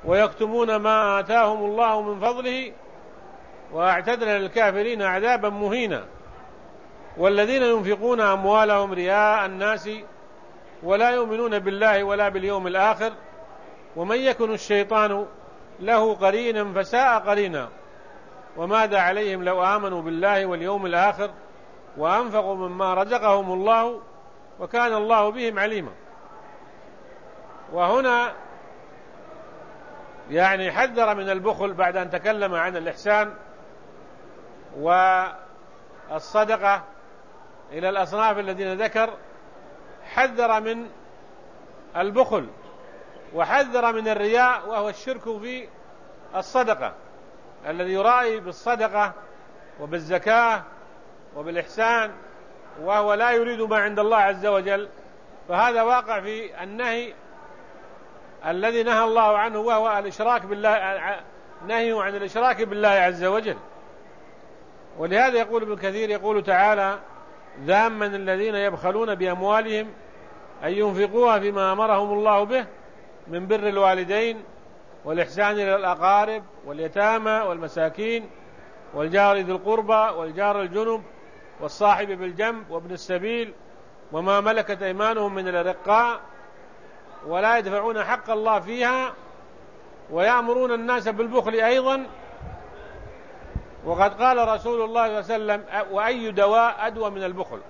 ويكتمون ما آتاهم الله من فضله وأعتدنا للكافرين عذابا مهينا. والذين ينفقون أموالهم رياء الناس ولا يؤمنون بالله ولا باليوم الآخر ومن يكن الشيطان له قرينا فساء قرينا وماذا عليهم لو آمنوا بالله واليوم الآخر وأنفقوا مما رزقهم الله وكان الله بهم عليما. وهنا يعني حذر من البخل بعد أن تكلم عن الإحسان والصدقة إلى الأصناف الذين ذكر، حذر من البخل وحذر من الرياء وهو الشرك في الصدقة، الذي يرائي بالصدقة وبالزكاة وبالإحسان وهو لا يريد ما عند الله عز وجل، فهذا واقع في النهي الذي نهى الله عنه وهو الإشراك بالله، نهي عن الإشراك بالله عز وجل. ولهذا يقول ابن كثير يقول تعالى ذاما الذين يبخلون بأموالهم أن ينفقوها فيما أمرهم الله به من بر الوالدين والإحسان إلى الأقارب واليتامى والمساكين والجار ذي القربى والجار الجنب والصاحب بالجنب وابن السبيل وما ملكت أيمانهم من الرقاء ولا يدفعون حق الله فيها ويأمرون الناس بالبخل أيضا. وقد قال رسول الله صلى الله عليه وسلم وأي دواء أدوى من البخل،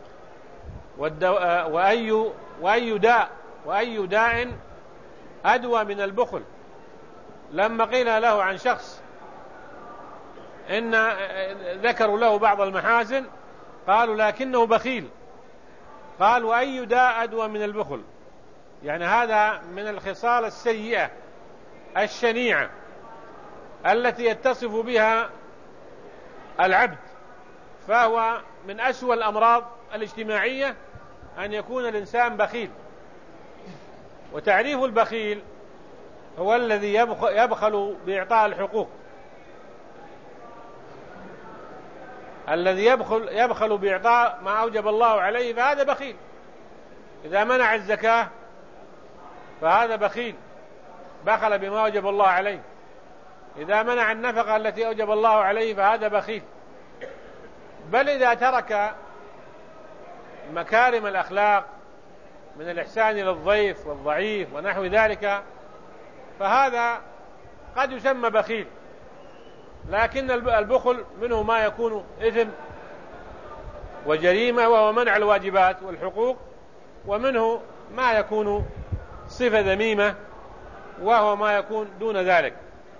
وأي داء أدوى من البخل. لما قيل له عن شخص إن ذكروا له بعض المحاسن قالوا لكنه بخيل، قال وأي داء أدوى من البخل، يعني هذا من الخصال السيئة الشنيعة التي يتصف بها العبد، فهو من أسوأ الأمراض الاجتماعية أن يكون الإنسان بخيل. وتعريف البخيل هو الذي يبخل بإعطاء الحقوق، الذي يبخل بإعطاء ما أوجب الله عليه فهذا بخيل. إذا منع الزكاة فهذا بخيل، بخل بما أوجب الله عليه. إذا منع النفقة التي أوجب الله عليه فهذا بخيل. بل إذا ترك مكارم الأخلاق من الإحسان إلى الضيف والضعيف ونحو ذلك فهذا قد يسمى بخيل. لكن البخل منه ما يكون إثم وجريمة وهو منع الواجبات والحقوق، ومنه ما يكون صفة ذميمة وهو ما يكون دون ذلك.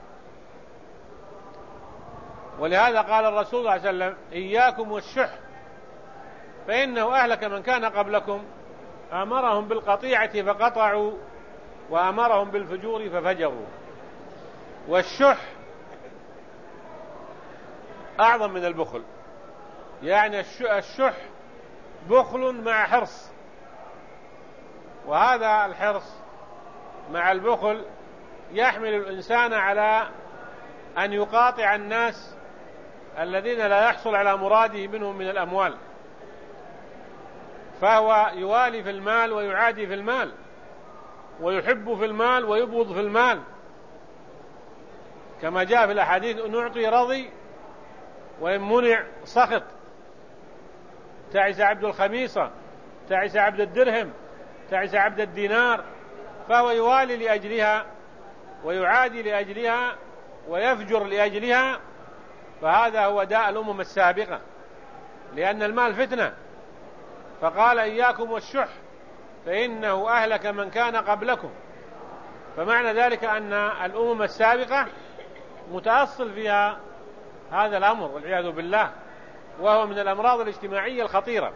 ولهذا قال الرسول صلى الله عليه وسلم إياكم والشح فإنه أهلك من كان قبلكم أمرهم بالقطيعة فقطعوا وأمرهم بالفجور ففجروا. والشح أعظم من البخل، يعني الشح بخل مع حرص، وهذا الحرص مع البخل يحمل الإنسان على أن يقاطع الناس الذين لا يحصل على مراده منهم من الأموال، فهو يوالي في المال ويعادي في المال، ويحب في المال ويبغض في المال، كما جاء في الأحاديث نعطي رضي وإن منع سخط، تعس عبد الخميصة، تعس عبد الدرهم، تعس عبد الدينار. فهو يوالي لأجلها ويعادي لأجلها ويفجر لأجلها، فهذا هو داء الأمم السابقة، لأن المال فتنة. فقال إياكم والشح فإنه أهلك من كان قبلكم. فمعنى ذلك أن الأمم السابقة متأصل فيها هذا الأمر والعياذ بالله، وهو من الأمراض الاجتماعية الخطيرة.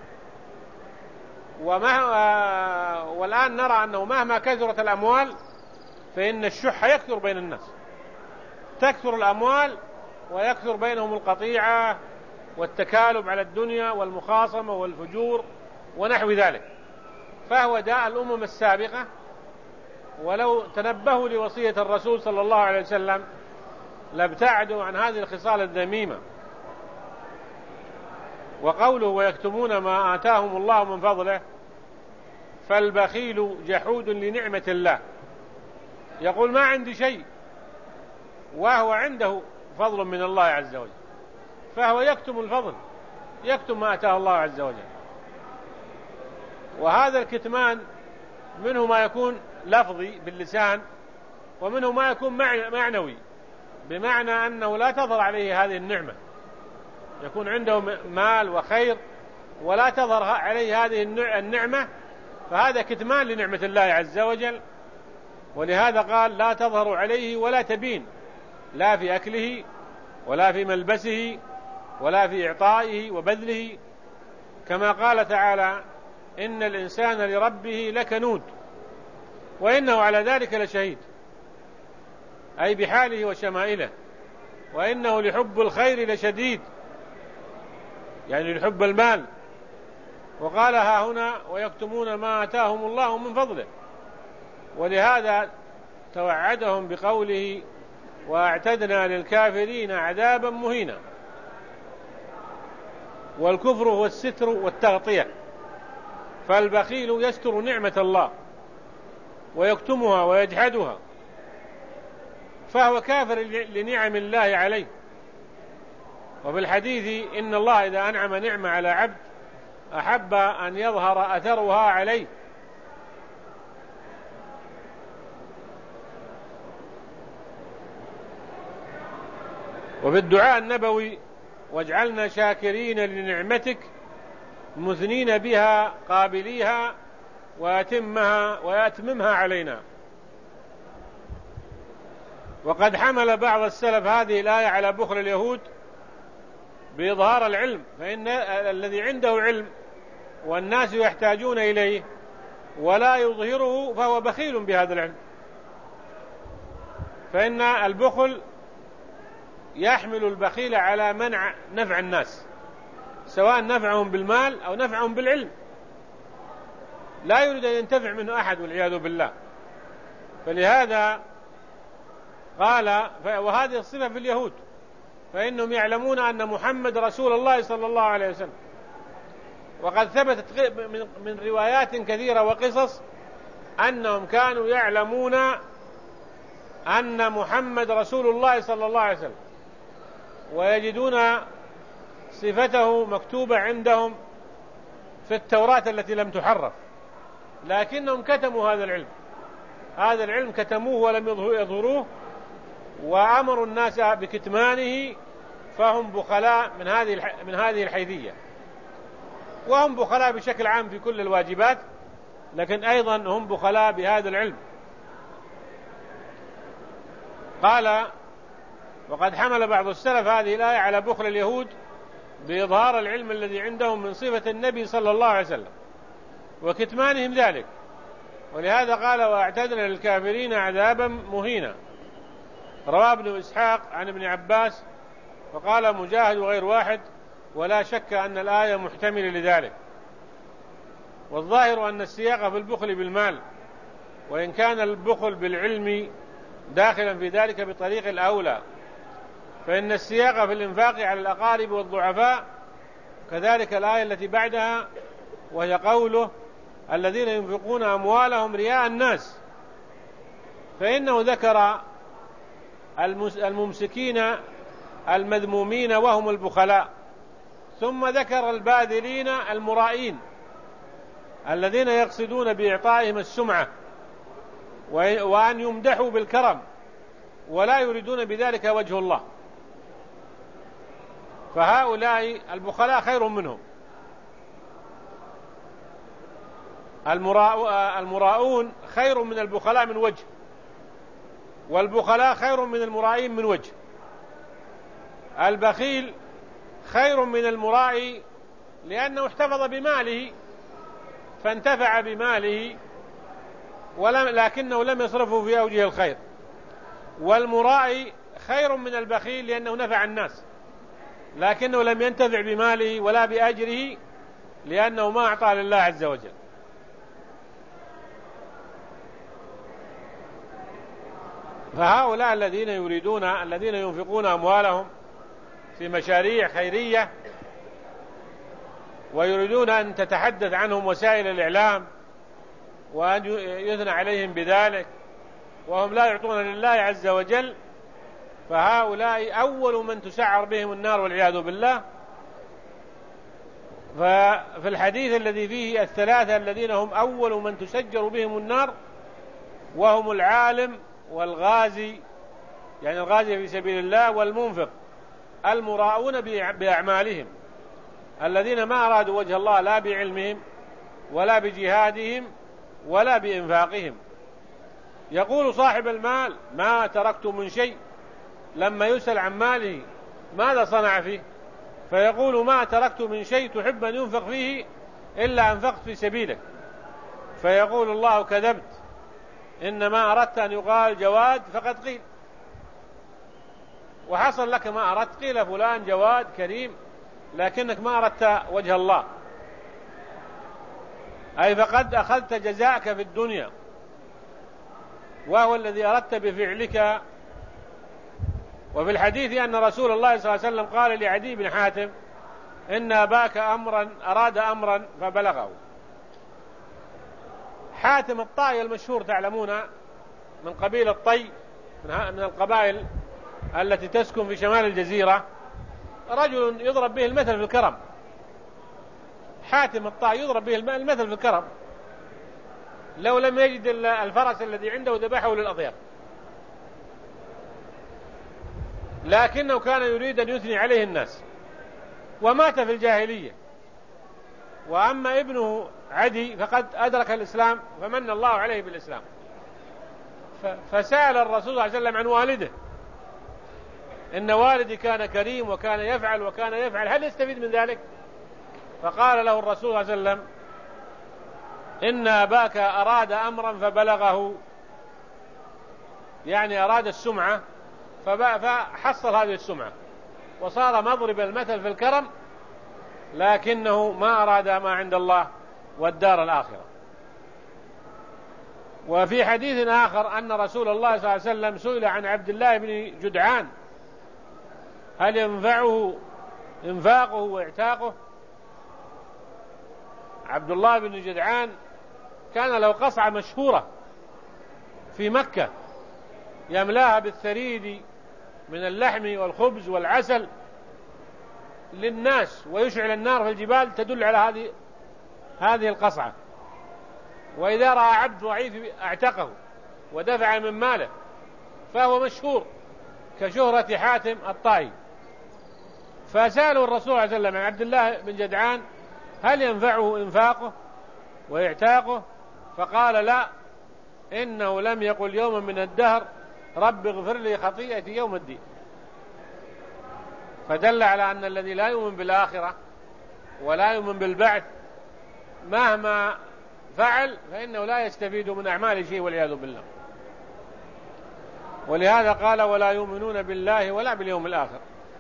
والآن نرى أنه مهما كثرت الأموال فإن الشح يكثر بين الناس، تكثر الأموال ويكثر بينهم القطيعة والتكالب على الدنيا والمخاصمة والفجور ونحو ذلك. فهو داء الأمم السابقة، ولو تنبهوا لوصية الرسول صلى الله عليه وسلم لابتعدوا عن هذه الخصال الذميمة. وقوله ويكتمون ما آتاهم الله من فضله، فالبخيل جحود لنعمة الله، يقول ما عندي شيء وهو عنده فضل من الله عز وجل، فهو يكتم الفضل، يكتم ما أتاه الله عز وجل. وهذا الكتمان منه ما يكون لفظي باللسان، ومنه ما يكون معنوي، بمعنى أنه لا تظهر عليه هذه النعمة، يكون عنده مال وخير ولا تظهر عليه هذه النعمة، فهذا كتمان لنعمة الله عز وجل. ولهذا قال لا تظهر عليه ولا تبين، لا في أكله ولا في ملبسه ولا في إعطائه وبذله، كما قال تعالى إن الإنسان لربه لكنود وإنه على ذلك لشهيد، أي بحاله وشمائله، وإنه لحب الخير لشديد، يعني لحب المال. وقال ها هنا ويكتمون ما آتاهم الله من فضله، ولهذا توعدهم بقوله وأعتدنا للكافرين عذابا مهينا. والكفر هو الستر والتغطية، فالبخيل يستر نعمة الله ويكتمها ويجحدها، فهو كافر لنعم الله عليه. وفي الحديث إن الله إذا أنعم نعمة على عبد أحب أن يظهر أثرها عليه. وفي الدعاء النبوي واجعلنا شاكرين لنعمتك مثنين بها قابليها ويتممها علينا. وقد حمل بعض السلف هذه الآية على بخل اليهود بإظهار العلم، فإن الذي عنده علم والناس يحتاجون إليه ولا يظهره فهو بخيل بهذا العلم. فإن البخل يحمل البخيل على منع نفع الناس، سواء نفعهم بالمال أو نفعهم بالعلم، لا يريد أن ينتفع منه أحد والعياذ بالله. فلهذا قال وهذه الصفة في اليهود، فإنهم يعلمون أن محمد رسول الله صلى الله عليه وسلم. وقد ثبتت من روايات كثيرة وقصص أنهم كانوا يعلمون أن محمد رسول الله صلى الله عليه وسلم، ويجدون صفته مكتوبة عندهم في التوراة التي لم تحرف، لكنهم كتموا هذا العلم، هذا العلم كتموه ولم يظهروه، وأمروا الناس بكتمانه، فهم بخلاء من هذه الحيثية. وهم بخلاء بشكل عام في كل الواجبات، لكن أيضا هم بخلاء بهذا العلم. قال وقد حمل بعض السلف هذه الآية على بخل اليهود بإظهار العلم الذي عندهم من صفة النبي صلى الله عليه وسلم وكتمانهم ذلك، ولهذا قال وأعتدنا للكافرين عذابا مهينا. رواه ابن إسحاق عن ابن عباس، وقال مجاهد وغير واحد ولا شك أن الآية محتملة لذلك. والظاهر أن السياق في البخل بالمال، وإن كان البخل بالعلم داخلا في ذلك بطريق الأولى، فإن السياق في الإنفاق على الأقارب والضعفاء، كذلك الآية التي بعدها وهي قوله الذين ينفقون أموالهم رياء الناس، فإنه ذكر الممسكين المذمومين وهم البخلاء، ثم ذكر الباذلين المرائين الذين يقصدون بإعطائهم السمعة وأن يمدحوا بالكرم ولا يريدون بذلك وجه الله، فهؤلاء البخلاء خير منهم. المراؤون خير من البخلاء من وجه، والبخلاء خير من المرائين من وجه. البخيل خير من المرائي لأنه احتفظ بماله فانتفع بماله لكنه لم يصرفه في أوجه الخير، والمرائي خير من البخيل لأنه نفع الناس لكنه لم ينتفع بماله ولا بأجره لأنه ما أعطى لله عز وجل. فهؤلاء الذين ينفقون أموالهم في مشاريع خيرية ويريدون أن تتحدث عنهم وسائل الإعلام وأن يثنى عليهم بذلك، وهم لا يعطون لله عز وجل، فهؤلاء أول من تسعر بهم النار والعياذ بالله. ففي الحديث الذي فيه الثلاثة الذين هم أول من تسجر بهم النار، وهم العالم والغازي، يعني الغازي في سبيل الله، والمنفق، المراؤون بأعمالهم، الذين ما أرادوا وجه الله لا بعلمهم ولا بجهادهم ولا بإنفاقهم. يقول صاحب المال: ما تركت من شيء، لما يسأل عن ماله ماذا صنع فيه فيقول: ما تركت من شيء تحب أن ينفق فيه إلا أنفقت في سبيلك. فيقول الله: كذبت، إنما أردت أن يقال جواد فقد قيل، وحصل لك ما أردت، قيل فلان جواد كريم، لكنك ما أردت وجه الله، أي فقد أخذت جزاءك في الدنيا، وهو الذي أردت بفعلك. وفي الحديث أن رسول الله صلى الله عليه وسلم قال لعدي بن حاتم: إن أباك أراد أمرا فبلغه. حاتم الطائي المشهور تعلمون، من قبيلة طي، من القبائل التي تسكن في شمال الجزيرة، رجل يضرب به المثل في الكرم. حاتم الطائي يضرب به المثل في الكرم، لو لم يجد الفرس الذي عنده ذبحه للأضياف، لكنه كان يريد أن يثني عليه الناس، ومات في الجاهلية. وأما ابنه عدي فقد أدرك الإسلام، فمن الله عليه بالإسلام، فسأل الرسول صلى الله عليه وسلم عن والده: إن والدي كان كريم وكان يفعل هل يستفيد من ذلك؟ فقال له الرسول صلى الله عليه وسلم: إن أباك أراد أمرا فبلغه، يعني أراد السمعة فحصل هذه السمعة، وصار مضرب المثل في الكرم، لكنه ما أراد ما عند الله والدار الآخرة. وفي حديث آخر أن رسول الله صلى الله عليه وسلم سئل عن عبد الله بن جدعان: هل ينفعه إنفاقه واعتاقه؟ عبد الله بن جدعان كان له قصعة مشهورة في مكة يملاها بالثريد من اللحم والخبز والعسل للناس، ويشعل النار في الجبال تدل على هذه القصعة. وإذا رأى عبد ضعيف اعتقه ودفع من ماله، فهو مشهور كشهرة حاتم الطائي. فسأله الرسول صلى الله عليه وسلم عن عبد الله بن جدعان: هل ينفعه إنفاقه وإعتاقه؟ فقال: لا، إنه لم يقل يوما من الدهر رب اغفر لي خطيئتي يوم الدين. فدل على أن الذي لا يؤمن بالآخرة ولا يؤمن بالبعث مهما فعل فإنه لا يستفيد من أعمال شيء والعياذ بالله. ولهذا قال: ولا يؤمنون بالله ولا باليوم الآخر،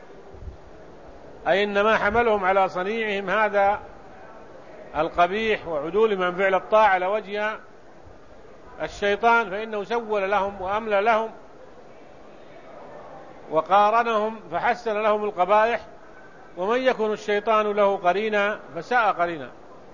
أي إنما حملهم على صنيعهم هذا القبيح وعدول من فعل الطاعة على وجه الشيطان، فإنه سول لهم وأملى لهم وقارنهم فحسن لهم القبائح، ومن يكن الشيطان له قرينا فساء قرينا.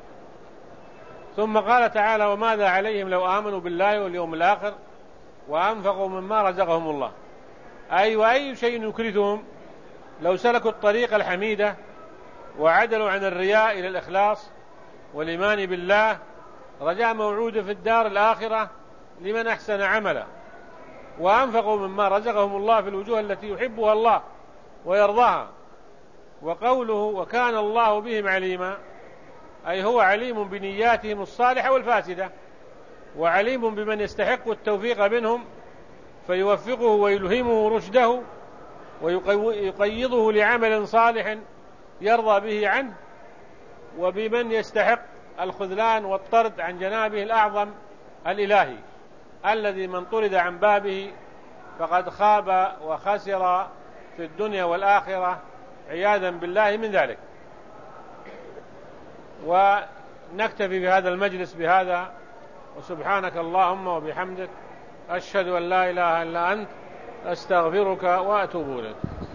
ثم قال تعالى: وماذا عليهم لو آمنوا بالله واليوم الآخر وأنفقوا مما رزقهم الله، أي وأي شيء يكرثهم لو سلكوا الطريق الحميدة وعدلوا عن الرياء إلى الإخلاص والإيمان بالله، رجاء موعود في الدار الآخرة لمن أحسن عملا، وأنفقوا مما رزقهم الله في الوجوه التي يحبها الله ويرضاها. وقوله: وكان الله بهم عليما، أي هو عليم بنياتهم الصالحة والفاسدة، وعليم بمن يستحق التوفيق منهم فيوفقه ويلهمه رشده ويقيضه لعمل صالح يرضى به عنه، وبمن يستحق الخذلان والطرد عن جنابه الأعظم الإلهي، الذي من طرد عن بابه فقد خاب وخسر في الدنيا والآخرة عياذا بالله من ذلك. ونكتفي بهذا المجلس بهذا، وسبحانك اللهم وبحمدك، أشهد أن لا إله إلا أنت، أستغفرك وأتوب إليك.